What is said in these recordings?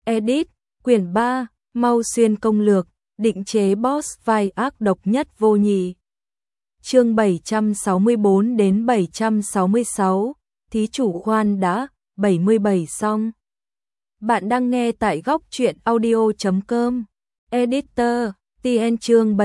Edit, quyển 3, Mau Xuyên công lược, định chế boss vai ác độc nhất vô nhị. Chương 764 đến 766, thí chủ khoan đã, 77 xong. Bạn đang nghe tại góc truyện audio.com. Editor, TN chương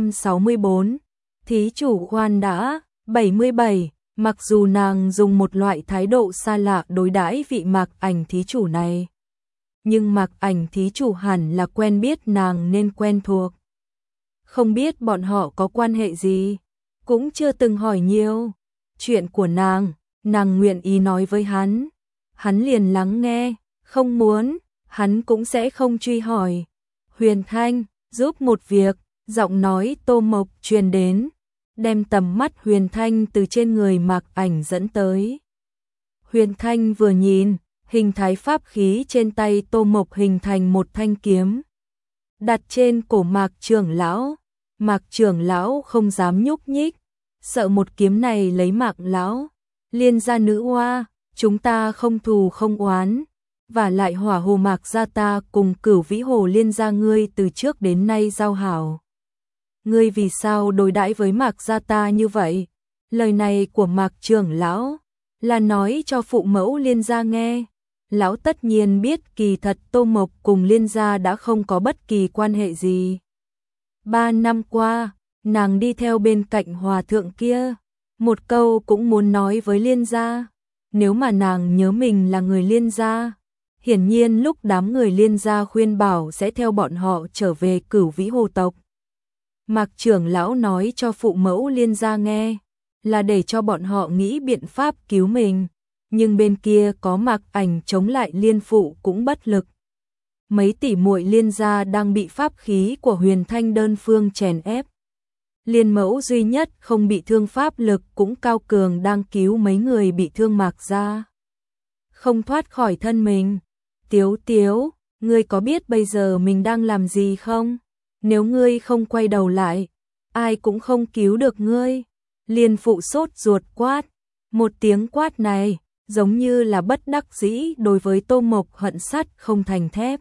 764, thí chủ khoan đã, 77. Mặc dù nàng dùng một loại thái độ xa lạ đối đãi vị Mạc Ảnh thí chủ này, nhưng Mạc Ảnh thí chủ hẳn là quen biết nàng nên quen thuộc. Không biết bọn họ có quan hệ gì, cũng chưa từng hỏi nhiều. Chuyện của nàng nguyện ý nói với hắn liền lắng nghe, không muốn, hắn cũng sẽ không truy hỏi. Huyền Thanh, giúp một việc, giọng nói Tô Mộc truyền đến, đem tầm mắt Huyền Thanh từ trên người Mạc Ảnh dẫn tới. Huyền Thanh vừa nhìn, hình thái pháp khí trên tay Tô Mộc hình thành một thanh kiếm, đặt trên cổ Mạc trưởng lão. Mạc trưởng lão không dám nhúc nhích, sợ một kiếm này lấy Mạc lão. Liên gia nữ oa, chúng ta không thù không oán, và lại Hỏa Hồ Mạc gia ta cùng Cửu Vĩ Hồ Liên gia ngươi từ trước đến nay giao hảo. Ngươi vì sao đối đãi với Mạc gia ta như vậy? Lời này của Mạc trưởng lão là nói cho phụ mẫu Liên gia nghe. Lão tất nhiên biết kỳ thật Tô Mộc cùng Liên gia đã không có bất kỳ quan hệ gì. 3 năm qua, nàng đi theo bên cạnh hòa thượng kia, một câu cũng muốn nói với Liên gia. Nếu mà nàng nhớ mình là người Liên gia, hiển nhiên lúc đám người Liên gia khuyên bảo sẽ theo bọn họ trở về Cửu Vĩ Hồ tộc. Mạc trưởng lão nói cho phụ mẫu Liên gia nghe, là để cho bọn họ nghĩ biện pháp cứu mình, nhưng bên kia có Mạc Ảnh chống lại Liên phụ cũng bất lực. Mấy tỷ muội Liên gia đang bị pháp khí của Huyền Thanh đơn phương chèn ép. Liên mẫu duy nhất không bị thương pháp lực cũng cao cường đang cứu mấy người bị thương Mạc gia, không thoát khỏi thân mình. Tiếu Tiếu, ngươi có biết bây giờ mình đang làm gì không? Nếu ngươi không quay đầu lại, ai cũng không cứu được ngươi. Liên phụ sốt ruột quát. Một tiếng quát này giống như là bất đắc dĩ đối với Tô Mộc hận sắt không thành thép.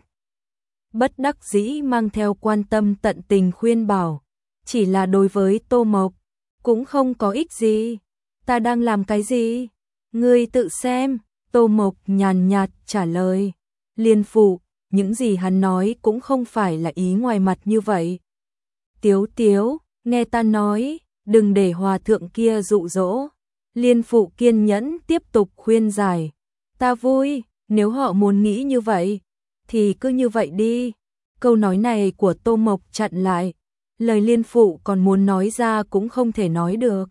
Bất đắc dĩ mang theo quan tâm tận tình khuyên bảo, chỉ là đối với Tô Mộc cũng không có ích gì. Ta đang làm cái gì? Ngươi tự xem. Tô Mộc nhàn nhạt trả lời. Liên phụ, những gì hắn nói cũng không phải là ý ngoài mặt như vậy. Tiếu Tiếu, nghe ta nói, đừng để hòa thượng kia dụ dỗ. Liên phụ kiên nhẫn tiếp tục khuyên giải. Ta vui, nếu họ muốn nghĩ như vậy, thì cứ như vậy đi. Câu nói này của Tô Mộc chặn lại, lời Liên phụ còn muốn nói ra cũng không thể nói được.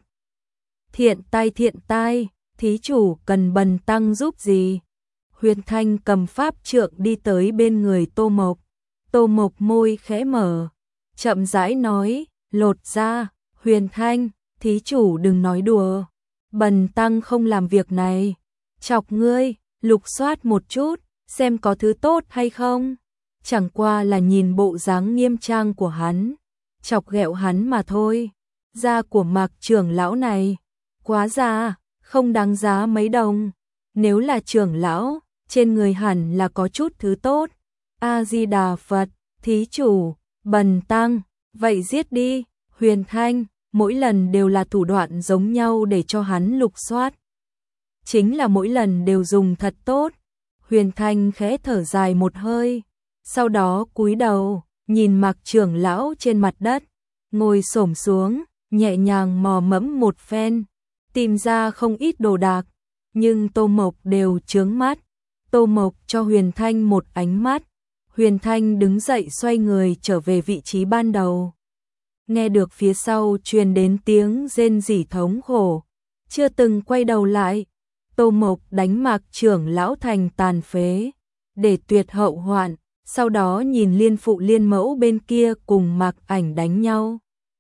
Thiện tai, thí chủ cần bần tăng giúp gì? Huyền Thanh cầm pháp trượng đi tới bên người Tô Mộc. Tô Mộc môi khẽ mở, chậm rãi nói, lột ra. Huyền Thanh, thí chủ đừng nói đùa, bần tăng không làm việc này. Chọc ngươi, lục soát một chút, xem có thứ tốt hay không. Chẳng qua là nhìn bộ dáng nghiêm trang của hắn, chọc ghẹo hắn mà thôi. Da của Mạc trưởng lão này quá già, không đáng giá mấy đồng. Nếu là trưởng lão, trên người hẳn là có chút thứ tốt. A Di Đà Phật, thí chủ, bần tăng, vậy giết đi. Huyền Thanh, mỗi lần đều là thủ đoạn giống nhau để cho hắn lục soát. Chính là mỗi lần đều dùng thật tốt. Huyền Thanh khẽ thở dài một hơi, sau đó cúi đầu, nhìn Mạc trưởng lão trên mặt đất, ngồi xổm xuống, nhẹ nhàng mò mẫm một phen, tìm ra không ít đồ đạc, nhưng Tô Mộc đều chướng mắt. Tô Mộc cho Huyền Thanh một ánh mắt. Huyền Thanh đứng dậy xoay người trở về vị trí ban đầu. Nghe được phía sau truyền đến tiếng rên rỉ thống khổ, chưa từng quay đầu lại. Tô Mộc đánh Mạc trưởng lão thành tàn phế, để tuyệt hậu hoạn, sau đó nhìn Liên phụ Liên mẫu bên kia cùng Mạc Ảnh đánh nhau.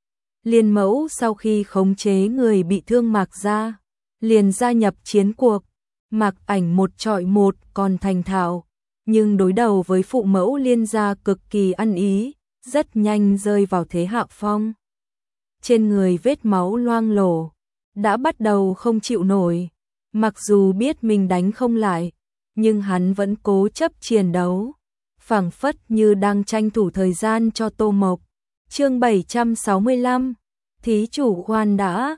Liên mẫu sau khi khống chế người bị thương Mạc gia, liền gia nhập chiến cuộc. Mạc Ảnh một trọi một còn thành thạo, nhưng đối đầu với phụ mẫu Liên gia cực kỳ ăn ý, rất nhanh rơi vào thế hạ phong. Trên người vết máu loang lổ, đã bắt đầu không chịu nổi. Mặc dù biết mình đánh không lại, nhưng hắn vẫn cố chấp chiến đấu. phảng phất như đang tranh thủ thời gian cho Tô Mộc. Chương 765, thí chủ khoan đã.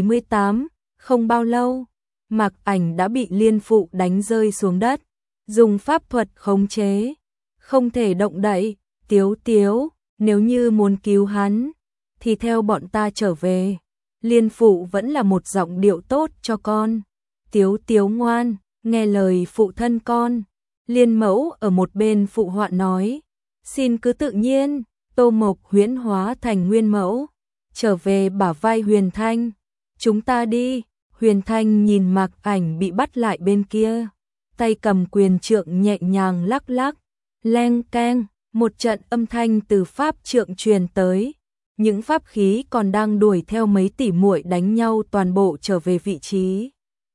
78, không bao lâu, Mạc Ảnh đã bị Liên Phụ đánh rơi xuống đất, dùng pháp thuật khống chế, không thể động đậy. Tiếu Tiếu, nếu như muốn cứu hắn, thì theo bọn ta trở về. Liên Phụ vẫn là một giọng điệu tốt cho con. Tiếu Tiếu ngoan, nghe lời phụ thân con. Liên Mẫu ở một bên phụ họa nói, xin cứ tự nhiên. Tô Mộc huyễn hóa thành Nguyên Mẫu, trở về bả vai Huyền Thanh. Chúng ta đi. Huyền Thanh nhìn Mạc Ảnh bị bắt lại bên kia, tay cầm quyền trượng nhẹ nhàng lắc lắc, leng keng, một trận âm thanh từ pháp trượng truyền tới. Những pháp khí còn đang đuổi theo mấy tỷ muội đánh nhau toàn bộ trở về vị trí.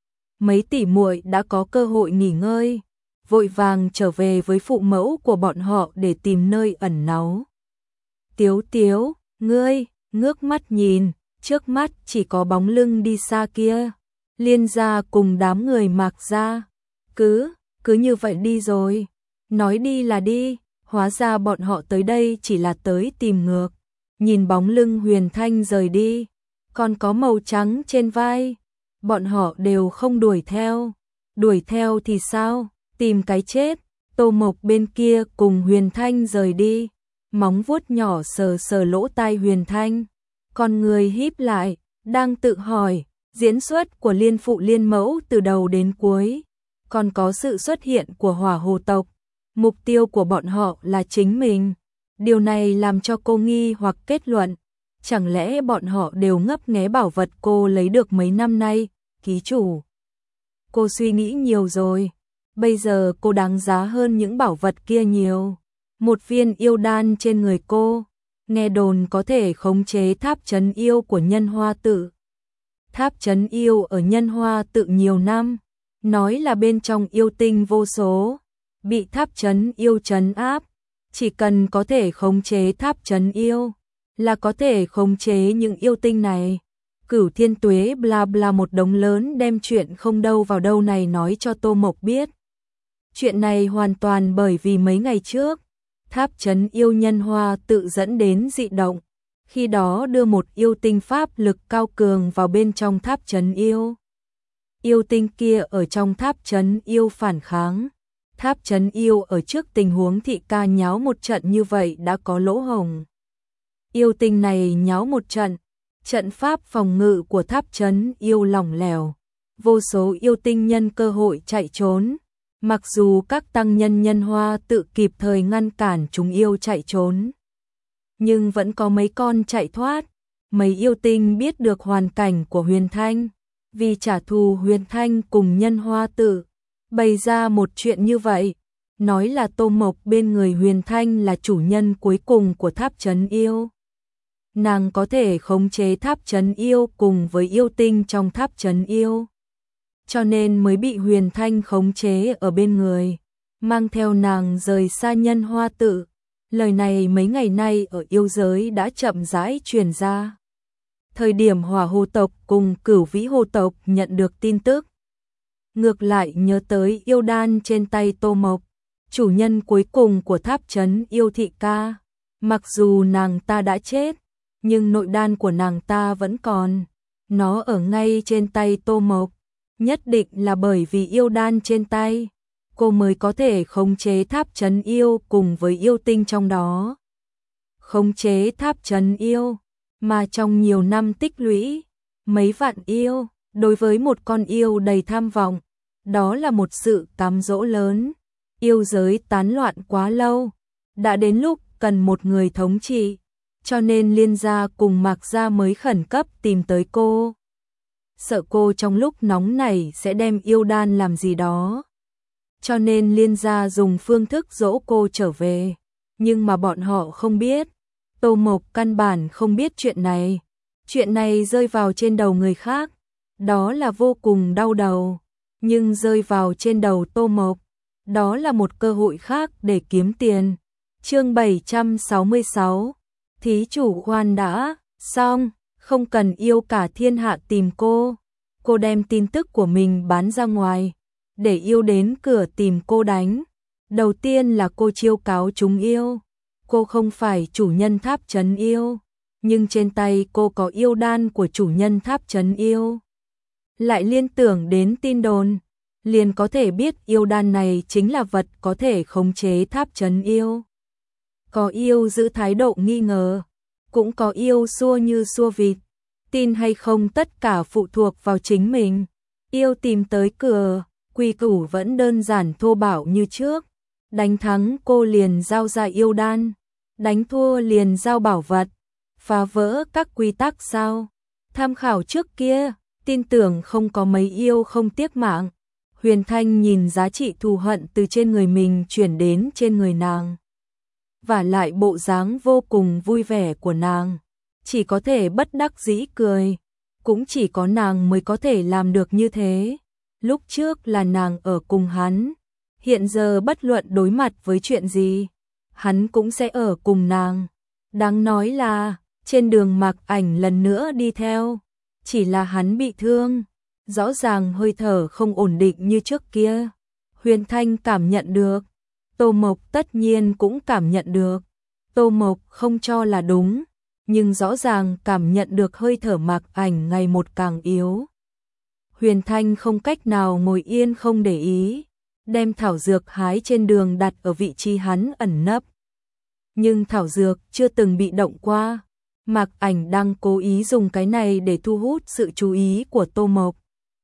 Mấy tỷ muội đã có cơ hội nghỉ ngơi, vội vàng trở về với phụ mẫu của bọn họ để tìm nơi ẩn náu. Tiếu Tiếu, ngươi, ngước mắt nhìn, trước mắt chỉ có bóng lưng đi xa kia. Liên gia cùng đám người Mạc gia, cứ như vậy đi rồi. Nói đi là đi, hóa ra bọn họ tới đây chỉ là tới tìm ngược. Nhìn bóng lưng Huyền Thanh rời đi, còn có màu trắng trên vai, bọn họ đều không đuổi theo. Đuổi theo thì sao, tìm cái chết. Tô Mộc bên kia cùng Huyền Thanh rời đi, móng vuốt nhỏ sờ sờ lỗ tai Huyền Thanh, con người híp lại, đang tự hỏi, diễn xuất của Liên Phụ Liên Mẫu từ đầu đến cuối, còn có sự xuất hiện của Hỏa Hồ tộc, mục tiêu của bọn họ là chính mình. Điều này làm cho cô nghi hoặc kết luận, chẳng lẽ bọn họ đều ngấp nghé bảo vật cô lấy được mấy năm nay. Ký chủ, cô suy nghĩ nhiều rồi, bây giờ cô đáng giá hơn những bảo vật kia nhiều. Một viên yêu đan trên người cô, nghe đồn có thể khống chế tháp trấn yêu của Nhân Hoa Tự. Tháp trấn yêu ở Nhân Hoa Tự nhiều năm, nói là bên trong yêu tinh vô số, bị tháp trấn yêu trấn áp, chỉ cần có thể khống chế tháp trấn yêu, là có thể khống chế những yêu tinh này. Cửu Thiên Tuế bla bla một đống lớn đem chuyện không đâu vào đâu này nói cho Tô Mộc biết. Chuyện này hoàn toàn bởi vì mấy ngày trước, tháp trấn yêu Nhân Hoa Tự dẫn đến dị động, khi đó đưa một yêu tinh pháp lực cao cường vào bên trong tháp trấn yêu. Yêu tinh kia ở trong tháp trấn yêu phản kháng. Tháp trấn yêu ở trước tình huống thị ca nháo một trận như vậy đã có lỗ hổng. Yêu tinh này nháo một trận, trận pháp phòng ngự của tháp trấn yêu lỏng lẻo, vô số yêu tinh nhân cơ hội chạy trốn. Mặc dù các tăng nhân Nhân Hoa Tự kịp thời ngăn cản chúng yêu chạy trốn, nhưng vẫn có mấy con chạy thoát. Mấy yêu tinh biết được hoàn cảnh của Huyền Thanh, vì trả thù Huyền Thanh cùng Nhân Hoa Tự, bày ra một chuyện như vậy, nói là Tô Mộc bên người Huyền Thanh là chủ nhân cuối cùng của tháp trấn yêu. Nàng có thể khống chế tháp trấn yêu cùng với yêu tinh trong tháp trấn yêu, cho nên mới bị Huyền Thanh khống chế ở bên người, mang theo nàng rời xa Nhân Hoa Tự. Lời này mấy ngày nay ở yêu giới đã chậm rãi truyền ra. Thời điểm Hỏa Hồ tộc cùng Cửu Vĩ Hồ tộc nhận được tin tức, ngược lại nhớ tới yêu đan trên tay Tô Mộc, chủ nhân cuối cùng của tháp trấn yêu thị ca. Mặc dù nàng ta đã chết, nhưng nội đan của nàng ta vẫn còn, nó ở ngay trên tay Tô Mộc. Nhất định là bởi vì yêu đan trên tay, cô mới có thể khống chế tháp trấn yêu cùng với yêu tinh trong đó. Khống chế tháp trấn yêu, mà trong nhiều năm tích lũy, mấy vạn yêu, đối với một con yêu đầy tham vọng, đó là một sự cám dỗ lớn. Yêu giới tán loạn quá lâu, đã đến lúc cần một người thống trị, cho nên Liên gia cùng Mạc gia mới khẩn cấp tìm tới cô. Sợ cô trong lúc nóng này sẽ đem yêu đan làm gì đó, cho nên Liên gia dùng phương thức dỗ cô trở về. Nhưng mà bọn họ không biết, Tô Mộc căn bản không biết chuyện này. Chuyện này rơi vào trên đầu người khác, đó là vô cùng đau đầu, nhưng rơi vào trên đầu Tô Mộc, đó là một cơ hội khác để kiếm tiền. Chương 766, thí chủ khoan đã, xong, không cần yêu cả thiên hạ tìm cô. Cô đem tin tức của mình bán ra ngoài, để yêu đến cửa tìm cô đánh. Đầu tiên là cô chiêu cáo chúng yêu. Cô không phải chủ nhân tháp trấn yêu, nhưng trên tay cô có yêu đan của chủ nhân tháp trấn yêu. Lại liên tưởng đến tin đồn, liền có thể biết yêu đan này chính là vật có thể khống chế tháp trấn yêu. Có yêu giữ thái độ nghi ngờ, cũng có yêu xua như xua vịt. Tin hay không tất cả phụ thuộc vào chính mình. Yêu tìm tới cửa, quy củ vẫn đơn giản thô bạo như trước. Đánh thắng cô liền giao ra yêu đan, đánh thua liền giao bảo vật. Phá vỡ các quy tắc sao? Tham khảo trước kia, tin tưởng không có mấy yêu không tiếc mạng. Huyền Thanh nhìn giá trị thù hận từ trên người mình chuyển đến trên người nàng. Và lại bộ dáng vô cùng vui vẻ của nàng, chỉ có thể bất đắc dĩ cười. Cũng chỉ có nàng mới có thể làm được như thế. Lúc trước là nàng ở cùng hắn, hiện giờ bất luận đối mặt với chuyện gì, hắn cũng sẽ ở cùng nàng. Đáng nói là, trên đường Mạc Ảnh lần nữa đi theo, chỉ là hắn bị thương, rõ ràng hơi thở không ổn định như trước kia. Huyền Thanh cảm nhận được, Tô Mộc tất nhiên cũng cảm nhận được. Tô Mộc không cho là đúng, nhưng rõ ràng cảm nhận được hơi thở Mạc Ảnh ngày một càng yếu. Huyền Thanh không cách nào ngồi yên không để ý, đem thảo dược hái trên đường đặt ở vị trí hắn ẩn nấp. Nhưng thảo dược chưa từng bị động qua, Mạc Ảnh đang cố ý dùng cái này để thu hút sự chú ý của Tô Mộc.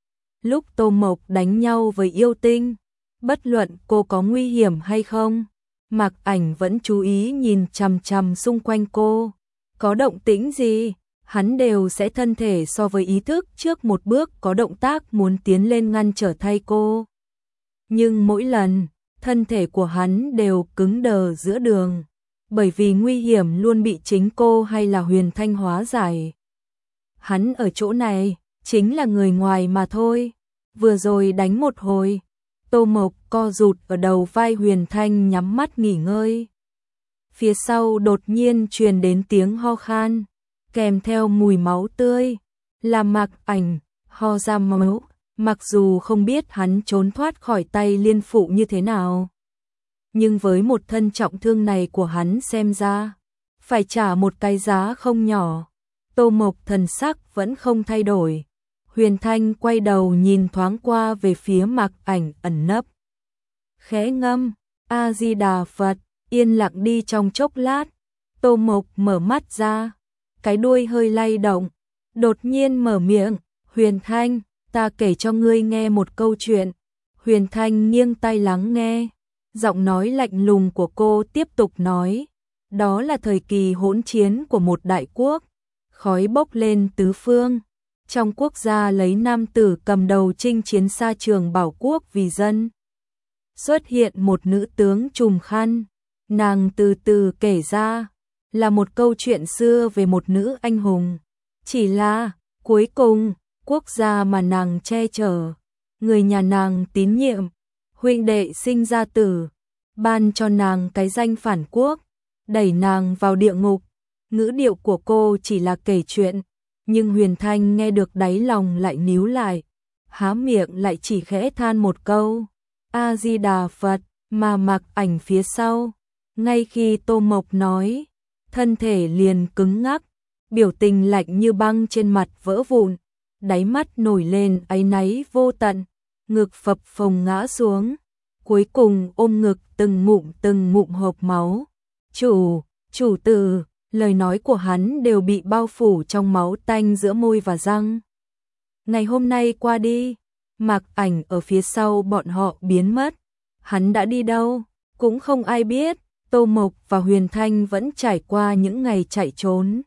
Lúc Tô Mộc đánh nhau với yêu tinh, bất luận cô có nguy hiểm hay không, Mạc Ảnh vẫn chú ý nhìn chằm chằm xung quanh cô. Có động tĩnh gì, hắn đều sẽ thân thể so với ý thức trước một bước có động tác muốn tiến lên ngăn trở thay cô. Nhưng mỗi lần, thân thể của hắn đều cứng đờ giữa đường, bởi vì nguy hiểm luôn bị chính cô hay là Huyền Thanh hóa giải. Hắn ở chỗ này, chính là người ngoài mà thôi. Vừa rồi đánh một hồi, Tô Mộc co rụt ở đầu vai Huyền Thanh nhắm mắt nghỉ ngơi. Phía sau đột nhiên truyền đến tiếng ho khan, kèm theo mùi máu tươi, làm Mạc Ảnh ho ra máu, mặc dù không biết hắn trốn thoát khỏi tay liên phụ như thế nào. Nhưng với một thân trọng thương này của hắn xem ra, phải trả một cái giá không nhỏ. Tô Mộc thần sắc vẫn không thay đổi. Huyền Thanh quay đầu nhìn thoáng qua về phía Mạc Ảnh ẩn nấp. Khẽ ngâm, A-di-đà Phật, yên lặng đi trong chốc lát. Tô Mộc mở mắt ra, cái đuôi hơi lay động, đột nhiên mở miệng, Huyền Thanh, ta kể cho ngươi nghe một câu chuyện. Huyền Thanh nghiêng tai lắng nghe, giọng nói lạnh lùng của cô tiếp tục nói, đó là thời kỳ hỗn chiến của một đại quốc, khói bốc lên tứ phương. Trong quốc gia lấy nam tử cầm đầu chinh chiến xa trường bảo quốc vì dân. Xuất hiện một nữ tướng trùm khăn, nàng từ từ kể ra, là một câu chuyện xưa về một nữ anh hùng. Chỉ là, cuối cùng, quốc gia mà nàng che chở, người nhà nàng tín nhiệm, huynh đệ sinh ra tử, ban cho nàng cái danh phản quốc, đẩy nàng vào địa ngục. Ngữ điệu của cô chỉ là kể chuyện, nhưng Huyền Thanh nghe được đáy lòng lại níu lại, há miệng lại chỉ khẽ than một câu, A-di-đà Phật, mà Mạc Ảnh phía sau. Ngay khi Tô Mộc nói, thân thể liền cứng ngắc, biểu tình lạnh như băng trên mặt vỡ vụn, đáy mắt nổi lên áy náy vô tận, ngực phập phồng ngã xuống, cuối cùng ôm ngực từng ngụm hộc máu. Chủ tử, lời nói của hắn đều bị bao phủ trong máu tanh giữa môi và răng. Ngày hôm nay qua đi, Mạc Ảnh ở phía sau bọn họ biến mất. Hắn đã đi đâu, cũng không ai biết. Tô Mộc và Huyền Thanh vẫn trải qua những ngày chạy trốn.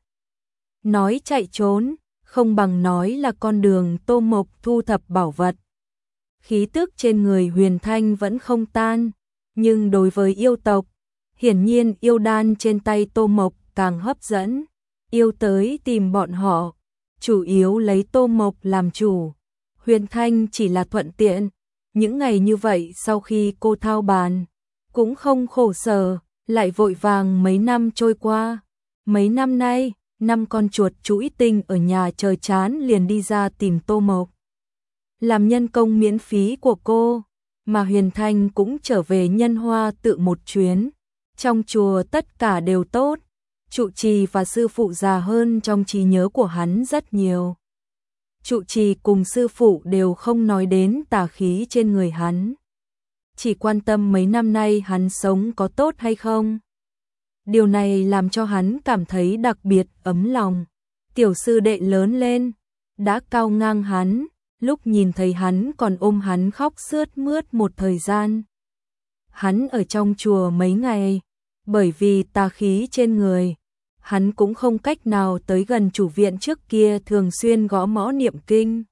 Nói chạy trốn, không bằng nói là con đường Tô Mộc thu thập bảo vật. Khí tức trên người Huyền Thanh vẫn không tan, nhưng đối với yêu tộc, hiển nhiên yêu đan trên tay Tô Mộc càng hấp dẫn. Yêu tới tìm bọn họ, chủ yếu lấy Tô Mộc làm chủ. Huyền Thanh chỉ là thuận tiện. Những ngày như vậy sau khi cô thao bàn, cũng không khổ sở, lại vội vàng mấy năm trôi qua. Mấy năm nay, 5 con chuột chuỗi tinh ở nhà chờ chán liền đi ra tìm Tô Mộc. Làm nhân công miễn phí của cô, mà Huyền Thanh cũng trở về Nhân Hoa tự một chuyến. Trong chùa tất cả đều tốt, trụ trì và sư phụ già hơn trong trí nhớ của hắn rất nhiều. Trụ trì cùng sư phụ đều không nói đến tà khí trên người hắn, chỉ quan tâm mấy năm nay hắn sống có tốt hay không. Điều này làm cho hắn cảm thấy đặc biệt ấm lòng. Tiểu sư đệ lớn lên, đã cao ngang hắn, lúc nhìn thấy hắn còn ôm hắn khóc sướt mướt một thời gian. Hắn ở trong chùa mấy ngày, bởi vì tà khí trên người, hắn cũng không cách nào tới gần chủ viện trước kia thường xuyên gõ mõ niệm kinh.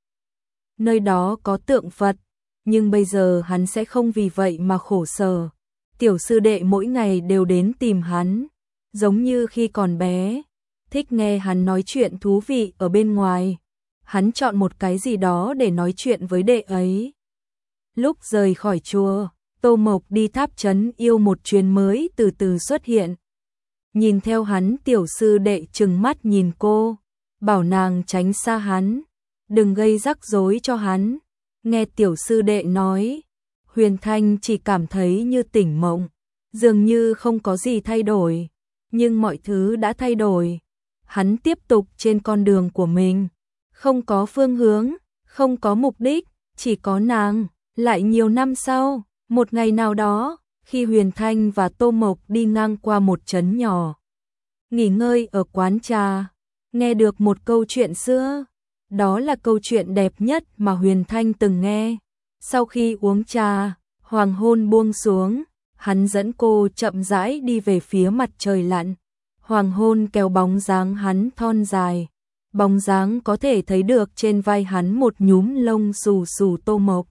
Nơi đó có tượng Phật, nhưng bây giờ hắn sẽ không vì vậy mà khổ sở. Tiểu sư đệ mỗi ngày đều đến tìm hắn, giống như khi còn bé, thích nghe hắn nói chuyện thú vị ở bên ngoài. Hắn chọn một cái gì đó để nói chuyện với đệ ấy. Lúc rời khỏi chùa, Tô Mộc đi tháp trấn yêu một chuyến mới từ từ xuất hiện. Nhìn theo hắn, tiểu sư đệ trừng mắt nhìn cô, bảo nàng tránh xa hắn, đừng gây rắc rối cho hắn. Nghe tiểu sư đệ nói, Huyền Thanh chỉ cảm thấy như tỉnh mộng, dường như không có gì thay đổi, nhưng mọi thứ đã thay đổi. Hắn tiếp tục trên con đường của mình, không có phương hướng, không có mục đích, chỉ có nàng. Lại nhiều năm sau, một ngày nào đó, khi Huyền Thanh và Tô Mộc đi ngang qua một trấn nhỏ, nghỉ ngơi ở quán trà, nghe được một câu chuyện xưa. Đó là câu chuyện đẹp nhất mà Huyền Thanh từng nghe. Sau khi uống trà, hoàng hôn buông xuống, hắn dẫn cô chậm rãi đi về phía mặt trời lặn. Hoàng hôn kéo bóng dáng hắn thon dài, bóng dáng có thể thấy được trên vai hắn một nhúm lông xù xù. Tô Mộc.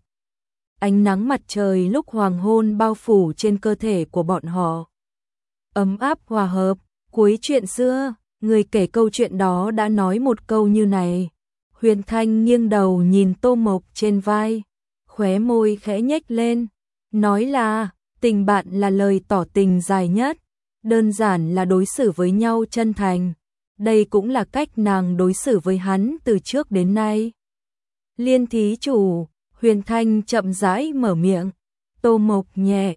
Ánh nắng mặt trời lúc hoàng hôn bao phủ trên cơ thể của bọn họ, ấm áp hòa hợp. Cuối chuyện xưa, người kể câu chuyện đó đã nói một câu như này. Huyền Thanh nghiêng đầu nhìn Tô Mộc trên vai, khóe môi khẽ nhếch lên, nói là tình bạn là lời tỏ tình dài nhất, đơn giản là đối xử với nhau chân thành. Đây cũng là cách nàng đối xử với hắn từ trước đến nay. Liên thí chủ, Huyền Thanh chậm rãi mở miệng. Tô Mộc nhẹ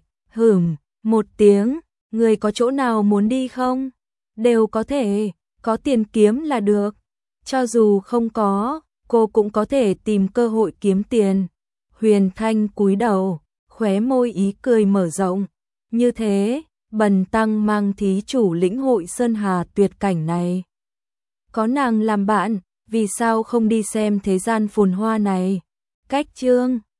một tiếng, người có chỗ nào muốn đi không? Đều có thể, có tiền kiếm là được. Cho dù không có, cô cũng có thể tìm cơ hội kiếm tiền. Huyền Thanh cúi đầu, khóe môi ý cười mở rộng. Như thế, bần tăng mang thí chủ lĩnh hội sơn hà tuyệt cảnh này. Có nàng làm bạn, vì sao không đi xem thế gian phồn hoa này? Cách chương